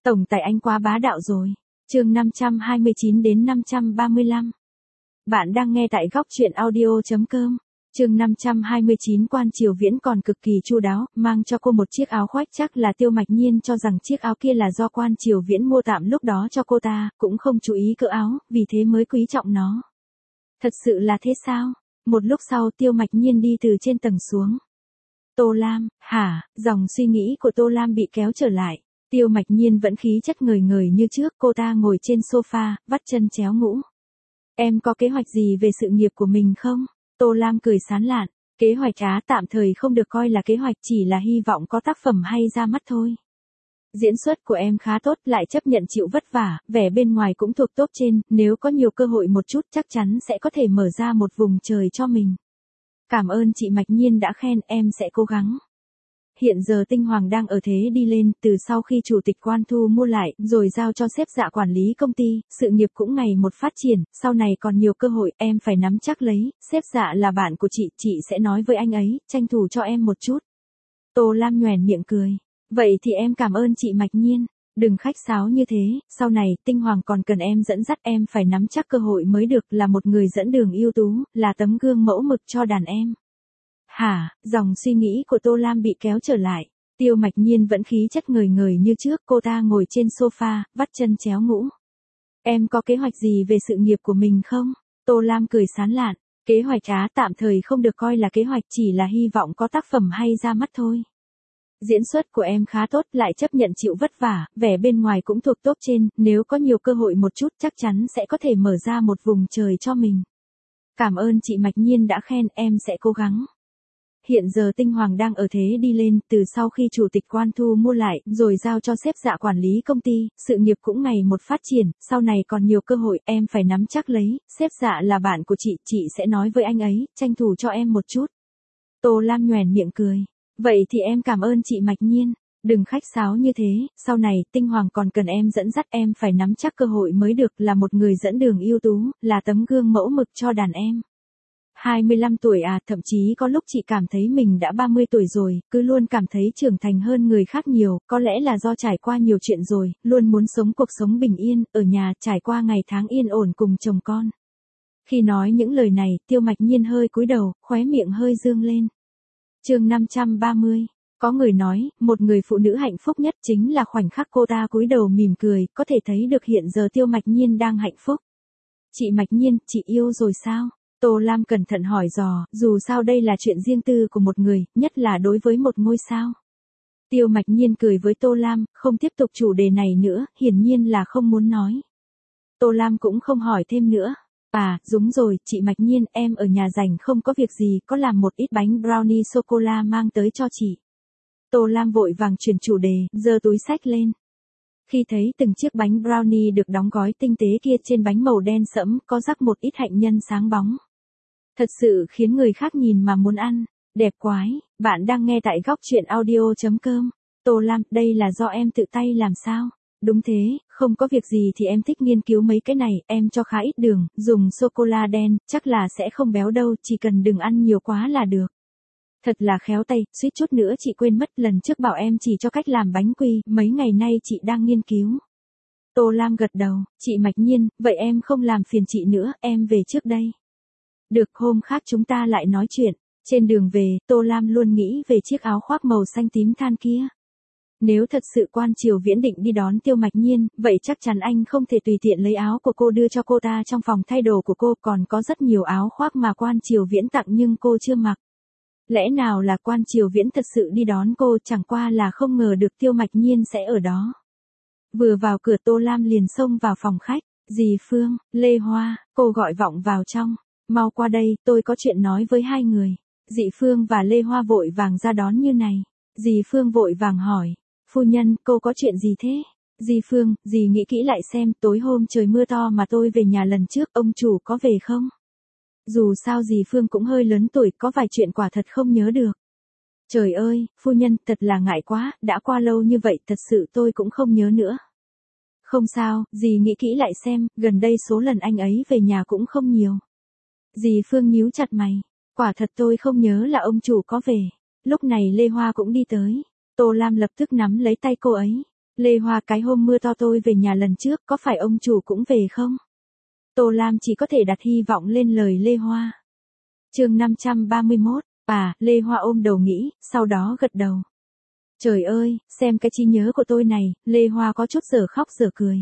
Tổng tài anh quá bá đạo rồi. Chương 529 đến 535. Bạn đang nghe tại góc truyện audio.com. Chương 529. Quan Triều Viễn còn cực kỳ chu đáo, mang cho cô một chiếc áo khoác, chắc là Tiêu Mạch Nhiên cho rằng chiếc áo kia là do Quan Triều Viễn mua tạm lúc đó cho cô ta, cũng không chú ý cỡ áo, vì thế mới quý trọng nó. Thật sự là thế sao? Một lúc sau Tiêu Mạch Nhiên đi từ trên tầng xuống. Tô Lam, hả? Dòng suy nghĩ của Tô Lam bị kéo trở lại. Tiêu Mạch Nhiên vẫn khí chất ngời ngời như trước, cô ta ngồi trên sofa, vắt chân chéo ngũ. Em có kế hoạch gì về sự nghiệp của mình không? Tô Lam cười sán lạn. Kế hoạch tạm thời không được coi là kế hoạch, chỉ là hy vọng có tác phẩm hay ra mắt thôi. Diễn xuất của em khá tốt, lại chấp nhận chịu vất vả, vẻ bên ngoài cũng thuộc top trên, nếu có nhiều cơ hội một chút chắc chắn sẽ có thể mở ra một vùng trời cho mình. Cảm ơn chị Mạch Nhiên đã khen, em sẽ cố gắng. Hiện giờ Tinh Hoàng đang ở thế đi lên, từ sau khi chủ tịch Quan Thu mua lại, rồi giao cho sếp Dạ quản lý công ty, sự nghiệp cũng ngày một phát triển, sau này còn nhiều cơ hội, em phải nắm chắc lấy, sếp Dạ là bạn của chị sẽ nói với anh ấy, tranh thủ cho em một chút. Tô Lam nhoẻn miệng cười. Vậy thì em cảm ơn chị Mạch Nhiên. Đừng khách sáo như thế, sau này Tinh Hoàng còn cần em dẫn dắt, em phải nắm chắc cơ hội mới được, là một người dẫn đường ưu tú, là tấm gương mẫu mực cho đàn em. Hả? Dòng suy nghĩ của Tô Lam bị kéo trở lại. Tiêu Mạch Nhiên vẫn khí chất ngời ngời như trước, cô ta ngồi trên sofa, vắt chân chéo ngũ. Em có kế hoạch gì về sự nghiệp của mình không? Tô Lam cười sán lạn. Kế hoạch tạm thời không được coi là kế hoạch, chỉ là hy vọng có tác phẩm hay ra mắt thôi. Diễn xuất của em khá tốt, lại chấp nhận chịu vất vả, vẻ bên ngoài cũng thuộc top trên, nếu có nhiều cơ hội một chút chắc chắn sẽ có thể mở ra một vùng trời cho mình. Cảm ơn chị Mạch Nhiên đã khen, em sẽ cố gắng. Hiện giờ Tinh Hoàng đang ở thế đi lên, từ sau khi chủ tịch Quan Thu mua lại, rồi giao cho sếp Dạ quản lý công ty, sự nghiệp cũng ngày một phát triển, sau này còn nhiều cơ hội, em phải nắm chắc lấy, sếp Dạ là bạn của chị sẽ nói với anh ấy, tranh thủ cho em một chút. Tô Lam nhoẻn miệng cười. Vậy thì em cảm ơn chị Mạch Nhiên. Đừng khách sáo như thế, sau này Tinh Hoàng còn cần em dẫn dắt, em phải nắm chắc cơ hội mới được, là một người dẫn đường ưu tú, là tấm gương mẫu mực cho đàn em. 25 tuổi thậm chí có lúc chị cảm thấy mình đã 30 tuổi rồi, cứ luôn cảm thấy trưởng thành hơn người khác nhiều, có lẽ là do trải qua nhiều chuyện rồi, luôn muốn sống cuộc sống bình yên, ở nhà, trải qua ngày tháng yên ổn cùng chồng con. Khi nói những lời này, Tiêu Mạch Nhiên hơi cúi đầu, khóe miệng hơi dương lên. Chương 530. Có người nói, một người phụ nữ hạnh phúc nhất chính là khoảnh khắc cô ta cúi đầu mỉm cười, có thể thấy được hiện giờ Tiêu Mạch Nhiên đang hạnh phúc. Chị Mạch Nhiên, chị yêu rồi sao? Tô Lam cẩn thận hỏi dò, dù sao đây là chuyện riêng tư của một người, nhất là đối với một ngôi sao. Tiêu Mạch Nhiên cười với Tô Lam, không tiếp tục chủ đề này nữa, hiển nhiên là không muốn nói. Tô Lam cũng không hỏi thêm nữa. Đúng rồi, chị Mạch Nhiên, em ở nhà rảnh không có việc gì, có làm một ít bánh brownie sô-cô-la mang tới cho chị. Tô Lam vội vàng chuyển chủ đề, giơ túi xách lên. Khi thấy từng chiếc bánh brownie được đóng gói tinh tế kia, trên bánh màu đen sẫm, có rắc một ít hạnh nhân sáng bóng. Thật sự khiến người khác nhìn mà muốn ăn. Đẹp quái, bạn đang nghe tại góc truyện audio.com. Tô Lam, đây là do em tự tay làm sao? Đúng thế, không có việc gì thì em thích nghiên cứu mấy cái này, em cho khá ít đường, dùng sô-cô-la đen, chắc là sẽ không béo đâu, chỉ cần đừng ăn nhiều quá là được. Thật là khéo tay, suýt chút nữa chị quên mất, lần trước bảo em chỉ cho cách làm bánh quy, mấy ngày nay chị đang nghiên cứu. Tô Lam gật đầu, chị Mạch Nhiên, vậy em không làm phiền chị nữa, em về trước đây. Được, hôm khác chúng ta lại nói chuyện. Trên đường về, Tô Lam luôn nghĩ về chiếc áo khoác màu xanh tím than kia. Nếu thật sự Quan Triều Viễn định đi đón Tiêu Mạch Nhiên, vậy chắc chắn anh không thể tùy tiện lấy áo của cô đưa cho cô ta trong phòng thay đồ của cô, còn có rất nhiều áo khoác mà Quan Triều Viễn tặng nhưng cô chưa mặc. Lẽ nào là Quan Triều Viễn thật sự đi đón cô, chẳng qua là không ngờ được Tiêu Mạch Nhiên sẽ ở đó. Vừa vào cửa Tô Lam liền xông vào phòng khách. Dì Phương, Lê Hoa, cô gọi vọng vào trong. Mau qua đây, tôi có chuyện nói với hai người. Dì Phương và Lê Hoa vội vàng ra đón như này. Dì Phương vội vàng hỏi. Phu nhân, cô có chuyện gì thế? Dì Phương, dì nghĩ kỹ lại xem, tối hôm trời mưa to mà tôi về nhà lần trước, ông chủ có về không? Dù sao dì Phương cũng hơi lớn tuổi, có vài chuyện quả thật không nhớ được. Trời ơi, phu nhân, thật là ngại quá, đã qua lâu như vậy, thật sự tôi cũng không nhớ nữa. Không sao, dì nghĩ kỹ lại xem, gần đây số lần anh ấy về nhà cũng không nhiều. Dì Phương nhíu chặt mày. Quả thật tôi không nhớ là ông chủ có về. Lúc này Lê Hoa cũng đi tới. Tô Lam lập tức nắm lấy tay cô ấy. Lê Hoa, cái hôm mưa to tôi về nhà lần trước, có phải ông chủ cũng về không? Tô Lam chỉ có thể đặt hy vọng lên lời Lê Hoa. Chương 531, Lê Hoa ôm đầu nghĩ, sau đó gật đầu. Trời ơi, xem cái trí nhớ của tôi này, Lê Hoa có chút giờ khóc giờ cười.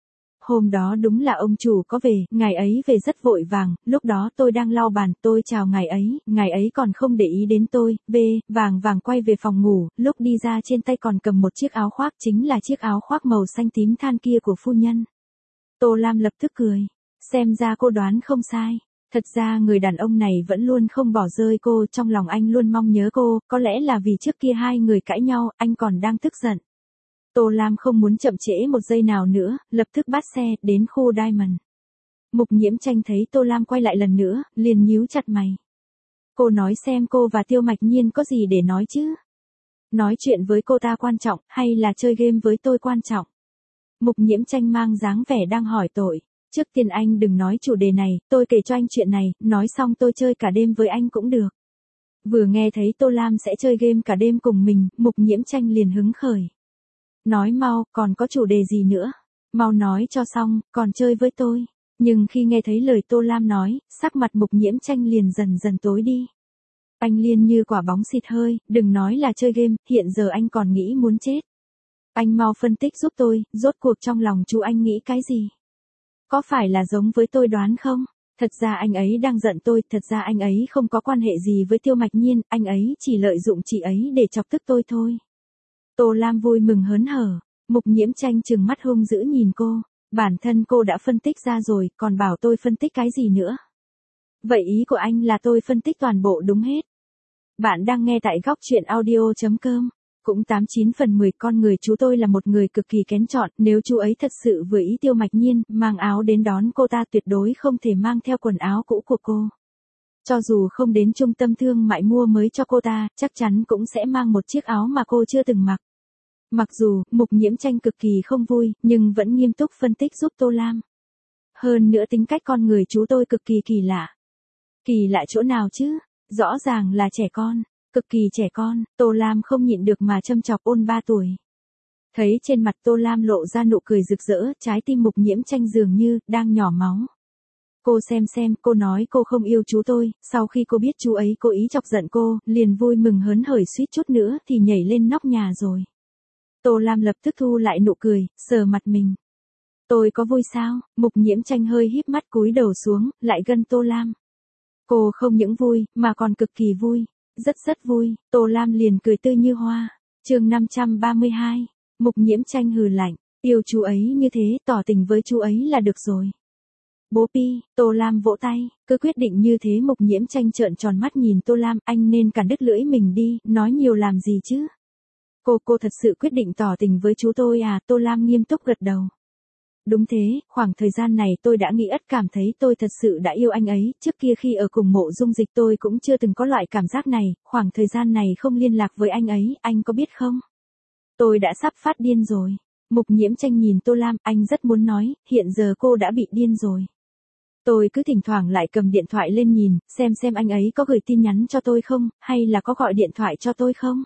Hôm đó đúng là ông chủ có về, ngày ấy về rất vội vàng, lúc đó tôi đang lau bàn, tôi chào ngày ấy còn không để ý đến tôi, vàng vàng quay về phòng ngủ, lúc đi ra trên tay còn cầm một chiếc áo khoác, chính là chiếc áo khoác màu xanh tím than kia của phu nhân. Tô Lam lập tức cười, xem ra cô đoán không sai. Thật ra người đàn ông này vẫn luôn không bỏ rơi cô, trong lòng anh luôn mong nhớ cô, có lẽ là vì trước kia hai người cãi nhau, anh còn đang tức giận. Tô Lam không muốn chậm trễ một giây nào nữa, lập tức bắt xe, đến khu Diamond. Mục Nhiễm Tranh thấy Tô Lam quay lại lần nữa, liền nhíu chặt mày. Cô nói xem cô và Tiêu Mạch Nhiên có gì để nói chứ? Nói chuyện với cô ta quan trọng, hay là chơi game với tôi quan trọng? Mục Nhiễm Tranh mang dáng vẻ đang hỏi tội. Trước tiên anh đừng nói chủ đề này, tôi kể cho anh chuyện này, nói xong tôi chơi cả đêm với anh cũng được. Vừa nghe thấy Tô Lam sẽ chơi game cả đêm cùng mình, Mục Nhiễm Tranh liền hứng khởi. Nói mau, còn có chủ đề gì nữa? Mau nói cho xong, còn chơi với tôi. Nhưng khi nghe thấy lời Tô Lam nói, sắc mặt Mục Nhiễm Tranh liền dần dần tối đi. Anh liền như quả bóng xịt hơi, đừng nói là chơi game, hiện giờ anh còn nghĩ muốn chết. Anh mau phân tích giúp tôi, rốt cuộc trong lòng chú anh nghĩ cái gì? Có phải là giống với tôi đoán không? Thật ra anh ấy đang giận tôi, thật ra anh ấy không có quan hệ gì với Tiêu Mạch Nhiên, anh ấy chỉ lợi dụng chị ấy để chọc tức tôi thôi. Tô Lam vui mừng hớn hở, Mục Nhiễm Tranh trừng mắt hung dữ nhìn cô, bản thân cô đã phân tích ra rồi, còn bảo tôi phân tích cái gì nữa? Vậy ý của anh là tôi phân tích toàn bộ đúng hết. Bạn đang nghe tại góc truyện audio.com. Cũng 89 phần 10 con người chú tôi là một người cực kỳ kén chọn, nếu chú ấy thật sự vừa ý Tiêu Mạch Nhiên, mang áo đến đón cô ta tuyệt đối không thể mang theo quần áo cũ của cô. Cho dù không đến trung tâm thương mại mua mới cho cô ta, chắc chắn cũng sẽ mang một chiếc áo mà cô chưa từng mặc. Mặc dù, Mục Nhiễm Tranh cực kỳ không vui, nhưng vẫn nghiêm túc phân tích giúp Tô Lam. Hơn nữa tính cách con người chú tôi cực kỳ kỳ lạ. Kỳ lạ chỗ nào chứ? Rõ ràng là trẻ con. Cực kỳ trẻ con, Tô Lam không nhịn được mà châm chọc ôn 3 tuổi. Thấy trên mặt Tô Lam lộ ra nụ cười rực rỡ, trái tim Mục Nhiễm Tranh dường như đang nhỏ máu. Cô xem, cô nói cô không yêu chú tôi, sau khi cô biết chú ấy cố ý chọc giận cô, liền vui mừng hớn hởi suýt chút nữa thì nhảy lên nóc nhà rồi. Tô Lam lập tức thu lại nụ cười, sờ mặt mình. Tôi có vui sao? Mục Nhiễm Tranh hơi híp mắt cúi đầu xuống, lại gần Tô Lam. Cô không những vui, mà còn cực kỳ vui. Rất vui, Tô Lam liền cười tươi như hoa. Chương 532, Mục Nhiễm Tranh hừ lạnh, yêu chú ấy như thế, tỏ tình với chú ấy là được rồi. Bố Pi, Tô Lam vỗ tay, cứ quyết định như thế. Mục Nhiễm Tranh trợn tròn mắt nhìn Tô Lam, anh nên cản đứt lưỡi mình đi, nói nhiều làm gì chứ? Cô thật sự quyết định tỏ tình với chú tôi à? Tô Lam nghiêm túc gật đầu. Đúng thế, khoảng thời gian này tôi đã nghĩ cảm thấy tôi thật sự đã yêu anh ấy, trước kia khi ở cùng Mộ Dung Dịch tôi cũng chưa từng có loại cảm giác này, khoảng thời gian này không liên lạc với anh ấy, anh có biết không? Tôi đã sắp phát điên rồi. Mục Nhiễm Tranh nhìn Tô Lam, anh rất muốn nói, hiện giờ cô đã bị điên rồi. Tôi cứ thỉnh thoảng lại cầm điện thoại lên nhìn, xem anh ấy có gửi tin nhắn cho tôi không, hay là có gọi điện thoại cho tôi không?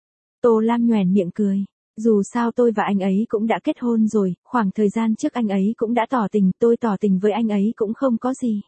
Tô Lam nhoẻn miệng cười. Dù sao tôi và anh ấy cũng đã kết hôn rồi, khoảng thời gian trước anh ấy cũng đã tỏ tình, tôi tỏ tình với anh ấy cũng không có gì.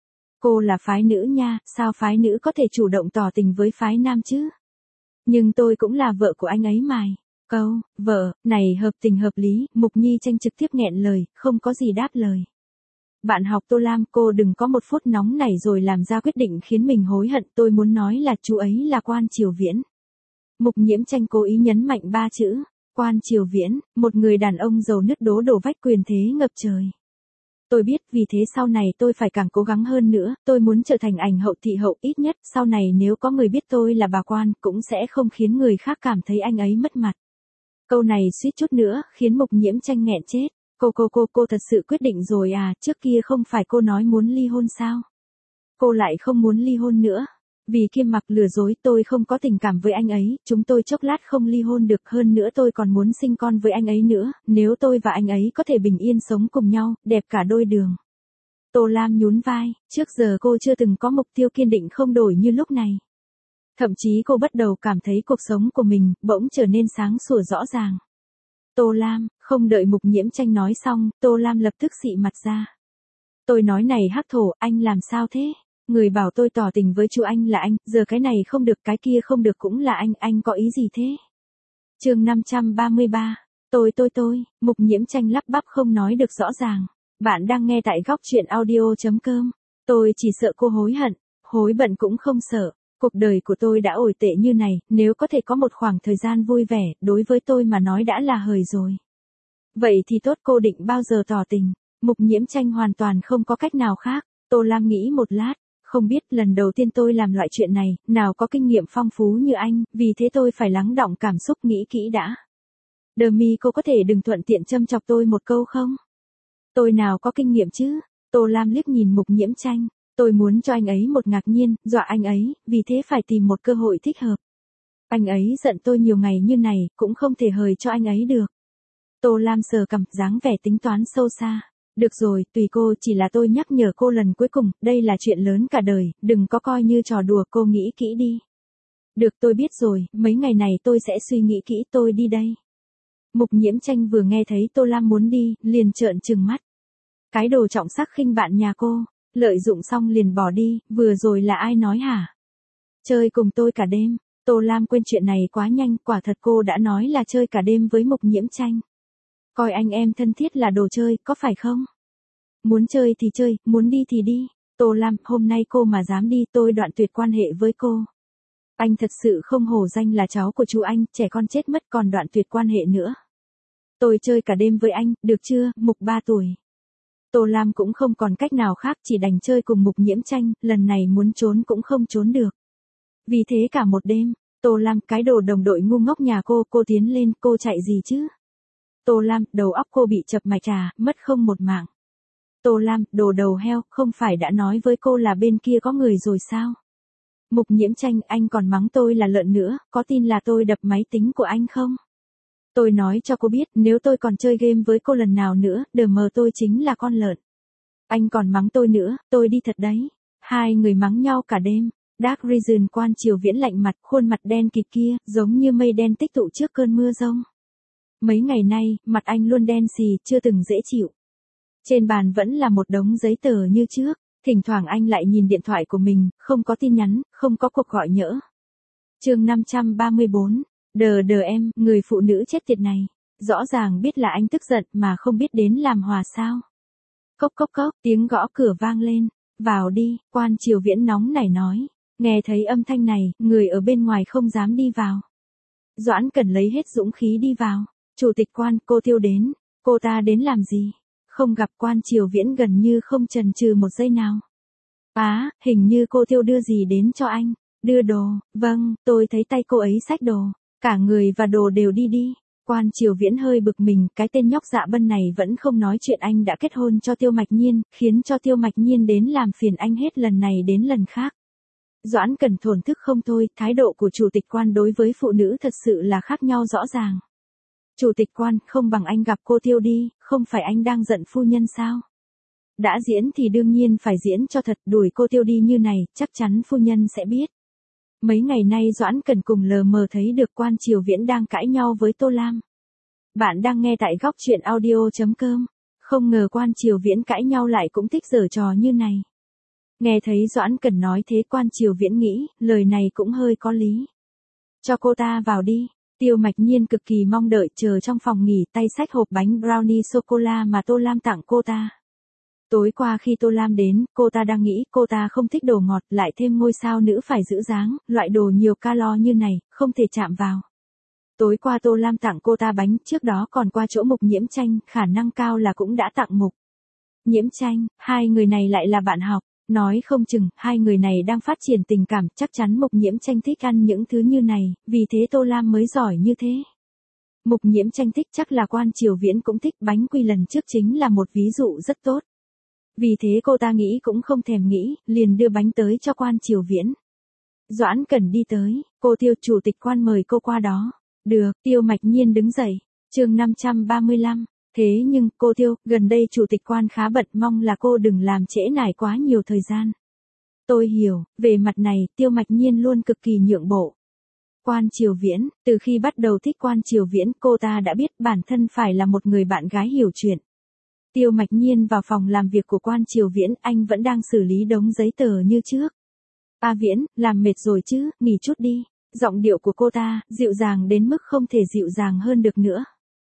Cô là phái nữ nha, sao phái nữ có thể chủ động tỏ tình với phái nam chứ? Nhưng tôi cũng là vợ của anh ấy mà. Câu, vợ, này hợp tình hợp lý, Mục Nhi Tranh trực tiếp nghẹn lời, không có gì đáp lời. Bạn học Tô Lam, cô đừng có một phút nóng nảy rồi làm ra quyết định khiến mình hối hận, tôi muốn nói là chú ấy là Quan Triều Viễn. Mục Nhiễm Tranh cố ý nhấn mạnh 3 chữ. Quan Triều Viễn, một người đàn ông giàu nứt đổ vách quyền thế ngập trời. Tôi biết, vì thế sau này tôi phải càng cố gắng hơn nữa, tôi muốn trở thành ảnh hậu thị hậu, ít nhất sau này nếu có người biết tôi là bà Quan, cũng sẽ không khiến người khác cảm thấy anh ấy mất mặt. Câu này suýt chút nữa khiến Mục Nhiễm Tranh nghẹn chết. Cô thật sự quyết định rồi à? Trước kia không phải cô nói muốn ly hôn sao? Cô lại không muốn ly hôn nữa. Vì Kim Mặc lừa dối, tôi không có tình cảm với anh ấy, chúng tôi chốc lát không ly hôn được, hơn nữa tôi còn muốn sinh con với anh ấy nữa, nếu tôi và anh ấy có thể bình yên sống cùng nhau, đẹp cả đôi đường. Tô Lam nhún vai, trước giờ cô chưa từng có mục tiêu kiên định không đổi như lúc này. Thậm chí cô bắt đầu cảm thấy cuộc sống của mình bỗng trở nên sáng sủa rõ ràng. Tô Lam, không đợi Mục Nhiễm Tranh nói xong, Tô Lam lập tức xị mặt ra. Tôi nói này hắc thổ, anh làm sao thế? Người bảo tôi tỏ tình với chú anh là anh, giờ cái này không được cái kia không được cũng là anh có ý gì thế? Chương 533, tôi, Mục Nhiễm Tranh lắp bắp không nói được rõ ràng. Bạn đang nghe tại góc truyện audio.com. Tôi chỉ sợ cô hối hận, hối bận cũng không sợ. Cuộc đời của tôi đã ổi tệ như này, nếu có thể có một khoảng thời gian vui vẻ, đối với tôi mà nói đã là hời rồi. Vậy thì tốt, cô định bao giờ tỏ tình? Mục Nhiễm Tranh hoàn toàn không có cách nào khác. Tô Lam nghĩ một lát, không biết lần đầu tiên tôi làm loại chuyện này, nào có kinh nghiệm phong phú như anh, vì thế tôi phải lắng đọng cảm xúc nghĩ kỹ đã. Đờ mi, cô có thể đừng thuận tiện châm chọc tôi một câu không? Tôi nào có kinh nghiệm chứ? Tô Lam liếc nhìn Mục Nhiễm Tranh. Tôi muốn cho anh ấy một ngạc nhiên, dọa anh ấy, vì thế phải tìm một cơ hội thích hợp. Anh ấy giận tôi nhiều ngày như này, cũng không thể hời cho anh ấy được. Tô Lam sờ cằm, dáng vẻ tính toán sâu xa. Được rồi, tùy cô, chỉ là tôi nhắc nhở cô lần cuối cùng, đây là chuyện lớn cả đời, đừng có coi như trò đùa, cô nghĩ kỹ đi. Được, tôi biết rồi, mấy ngày này tôi sẽ suy nghĩ kỹ, tôi đi đây. Mục Nhiễm Tranh vừa nghe thấy Tô Lam muốn đi, liền trợn trừng mắt. Cái đồ trọng sắc khinh bạn nhà cô, lợi dụng xong liền bỏ đi, vừa rồi là ai nói hả? Chơi cùng tôi cả đêm. Tô Lam quên chuyện này quá nhanh, quả thật cô đã nói là chơi cả đêm với Mục Nhiễm Tranh. Coi anh em thân thiết là đồ chơi, có phải không? Muốn chơi thì chơi, muốn đi thì đi. Tô Lam, hôm nay cô mà dám đi, tôi đoạn tuyệt quan hệ với cô. Anh thật sự không hổ danh là cháu của chú anh, trẻ con chết mất còn đoạn tuyệt quan hệ nữa. Tôi chơi cả đêm với anh, được chưa? Mục 3 tuổi. Tô Lam cũng không còn cách nào khác, chỉ đành chơi cùng Mục Nhiễm Tranh, lần này muốn trốn cũng không trốn được. Vì thế cả một đêm, Tô Lam, cái đồ đồng đội ngu ngốc nhà cô tiến lên, cô chạy gì chứ? Tô Lam, đầu óc cô bị chập mạch à, mất không một mạng. Tô Lam, đồ đầu heo, không phải đã nói với cô là bên kia có người rồi sao? Mục Nhiễm Tranh, anh còn mắng tôi là lợn nữa, có tin là tôi đập máy tính của anh không? Tôi nói cho cô biết, nếu tôi còn chơi game với cô lần nào nữa, đờ mờ tôi chính là con lợn. Anh còn mắng tôi nữa, tôi đi thật đấy. Hai người mắng nhau cả đêm. Dark Reason Quan Triều Viễn lạnh mặt, khuôn mặt đen kịt kia, giống như mây đen tích tụ trước cơn mưa giông. Mấy ngày nay, mặt anh luôn đen xì, chưa từng dễ chịu. Trên bàn vẫn là một đống giấy tờ như trước, thỉnh thoảng anh lại nhìn điện thoại của mình, không có tin nhắn, không có cuộc gọi nhỡ. Chương 534, đờ em, người phụ nữ chết tiệt này, rõ ràng biết là anh tức giận mà không biết đến làm hòa sao. Cốc cốc cốc, tiếng gõ cửa vang lên, vào đi, Quan Triều Viễn nóng nảy nói, nghe thấy âm thanh này, người ở bên ngoài không dám đi vào. Doãn Cần lấy hết dũng khí đi vào, Chủ tịch Quan, cô Tiêu đến, cô ta đến làm gì? Không gặp. Quan Triều Viễn gần như không chần chừ một giây nào. Hình như cô Tiêu đưa gì đến cho anh. Đưa đồ, vâng, tôi thấy tay cô ấy xách đồ, cả người và đồ đều đi. Quan Triều Viễn hơi bực mình, cái tên nhóc dạ bân này vẫn không nói chuyện anh đã kết hôn cho Tiêu Mạch Nhiên, khiến cho Tiêu Mạch Nhiên đến làm phiền anh hết lần này đến lần khác. Doãn Cần thổn thức không thôi, thái độ của Chủ tịch Quan đối với phụ nữ thật sự là khác nhau rõ ràng. Chủ tịch Quan, không bằng anh gặp cô Tiêu đi, không phải anh đang giận phu nhân sao? Đã diễn thì đương nhiên phải diễn cho thật, đuổi cô Tiêu đi như này, chắc chắn phu nhân sẽ biết. Mấy ngày nay Doãn Cần cùng lờ mờ thấy được Quan Triều Viễn đang cãi nhau với Tô Lam. Bạn đang nghe tại góc truyện audio.com. Không ngờ Quan Triều Viễn cãi nhau lại cũng thích giở trò như này. Nghe thấy Doãn Cần nói thế, Quan Triều Viễn nghĩ, lời này cũng hơi có lý. Cho cô ta vào đi. Tiêu Mạch Nhiên cực kỳ mong đợi chờ trong phòng nghỉ, tay xách hộp bánh brownie sô-cô-la mà Tô Lam tặng cô ta. Tối qua khi Tô Lam đến, cô ta đang nghĩ cô ta không thích đồ ngọt, lại thêm ngôi sao nữ phải giữ dáng, loại đồ nhiều calo như này, không thể chạm vào. Tối qua Tô Lam tặng cô ta bánh, trước đó còn qua chỗ Mục Nhiễm Tranh, khả năng cao là cũng đã tặng Mục Nhiễm Tranh, hai người này lại là bạn học. Nói không chừng, hai người này đang phát triển tình cảm, chắc chắn Mục Nhiễm Tranh thích ăn những thứ như này, vì thế Tô Lam mới giỏi như thế. Mục Nhiễm Tranh thích chắc là Quan Triều Viễn cũng thích, bánh quy lần trước chính là một ví dụ rất tốt. Vì thế cô ta nghĩ cũng không thèm nghĩ, liền đưa bánh tới cho Quan Triều Viễn. Doãn Cần đi tới, cô Tiêu, Chủ tịch Quan mời cô qua đó. Được, Tiêu Mạch Nhiên đứng dậy. Chương 535. Thế nhưng, cô Tiêu, gần đây Chủ tịch Quan khá bận, mong là cô đừng làm trễ nải quá nhiều thời gian. Tôi hiểu, về mặt này, Tiêu Mạch Nhiên luôn cực kỳ nhượng bộ. Quan Triều Viễn, từ khi bắt đầu thích Quan Triều Viễn, cô ta đã biết bản thân phải là một người bạn gái hiểu chuyện. Tiêu Mạch Nhiên vào phòng làm việc của Quan Triều Viễn, anh vẫn đang xử lý đống giấy tờ như trước. A Viễn, làm mệt rồi chứ, nghỉ chút đi. Giọng điệu của cô ta, dịu dàng đến mức không thể dịu dàng hơn được nữa.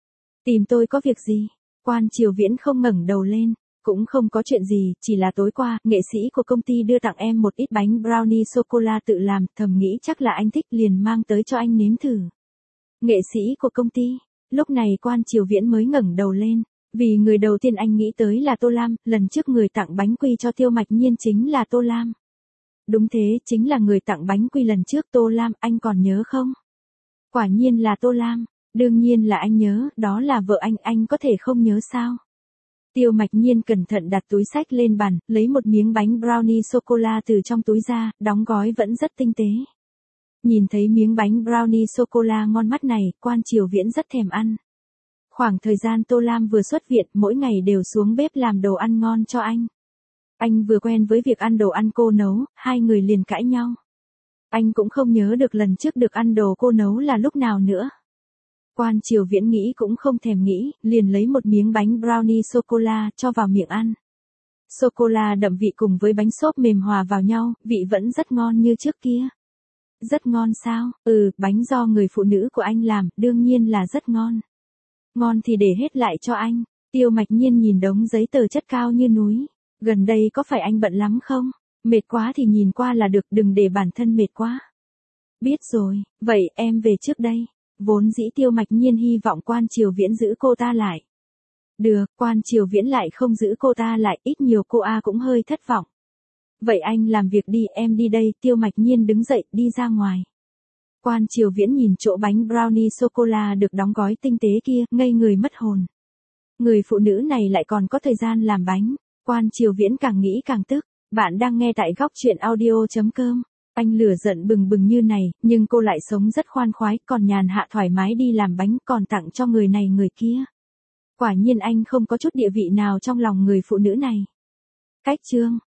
Tìm tôi có việc gì? Quan Triều Viễn không ngẩng đầu lên. Cũng không có chuyện gì, chỉ là tối qua, nghệ sĩ của công ty đưa tặng em một ít bánh brownie sô-cô-la tự làm, thầm nghĩ chắc là anh thích liền mang tới cho anh nếm thử. Nghệ sĩ của công ty, lúc này Quan Triều Viễn mới ngẩng đầu lên, vì người đầu tiên anh nghĩ tới là Tô Lam, lần trước người tặng bánh quy cho Tiêu Mạch Nhiên chính là Tô Lam. Đúng thế, chính là người tặng bánh quy lần trước Tô Lam, anh còn nhớ không? Quả nhiên là Tô Lam, đương nhiên là anh nhớ, đó là vợ anh có thể không nhớ sao? Tiêu Mạch Nhiên cẩn thận đặt túi xách lên bàn, lấy một miếng bánh brownie sô-cô-la từ trong túi ra, đóng gói vẫn rất tinh tế. Nhìn thấy miếng bánh brownie sô-cô-la ngon mắt này, Quan Triều Viễn rất thèm ăn. Khoảng thời gian Tô Lam vừa xuất viện, mỗi ngày đều xuống bếp làm đồ ăn ngon cho anh. Anh vừa quen với việc ăn đồ ăn cô nấu, hai người liền cãi nhau. Anh cũng không nhớ được lần trước được ăn đồ cô nấu là lúc nào nữa. Quan Triều Viễn nghĩ cũng không thèm nghĩ, liền lấy một miếng bánh brownie sô-cô-la cho vào miệng ăn. Sô-cô-la đậm vị cùng với bánh xốp mềm hòa vào nhau, vị vẫn rất ngon như trước kia. Rất ngon sao? Bánh do người phụ nữ của anh làm, đương nhiên là rất ngon. Ngon thì để hết lại cho anh. Tiêu Mạch Nhiên nhìn đống giấy tờ chất cao như núi. Gần đây có phải anh bận lắm không? Mệt quá thì nhìn qua là được, đừng để bản thân mệt quá. Biết rồi, vậy em về trước đây. Vốn dĩ Tiêu Mạch Nhiên hy vọng Quan Triều Viễn giữ cô ta lại. Được, Quan Triều Viễn lại không giữ cô ta lại, ít nhiều cô cũng hơi thất vọng. Vậy anh làm việc đi, em đi đây. Tiêu Mạch Nhiên đứng dậy, đi ra ngoài. Quan Triều Viễn nhìn chỗ bánh brownie sô-cô-la được đóng gói tinh tế kia, ngây người mất hồn. Người phụ nữ này lại còn có thời gian làm bánh. Quan Triều Viễn càng nghĩ càng tức. Bạn đang nghe tại góc truyện audio.com. Anh lửa giận bừng bừng như này, nhưng cô lại sống rất khoan khoái, còn nhàn hạ thoải mái đi làm bánh, còn tặng cho người này người kia. Quả nhiên anh không có chút địa vị nào trong lòng người phụ nữ này. Cách chương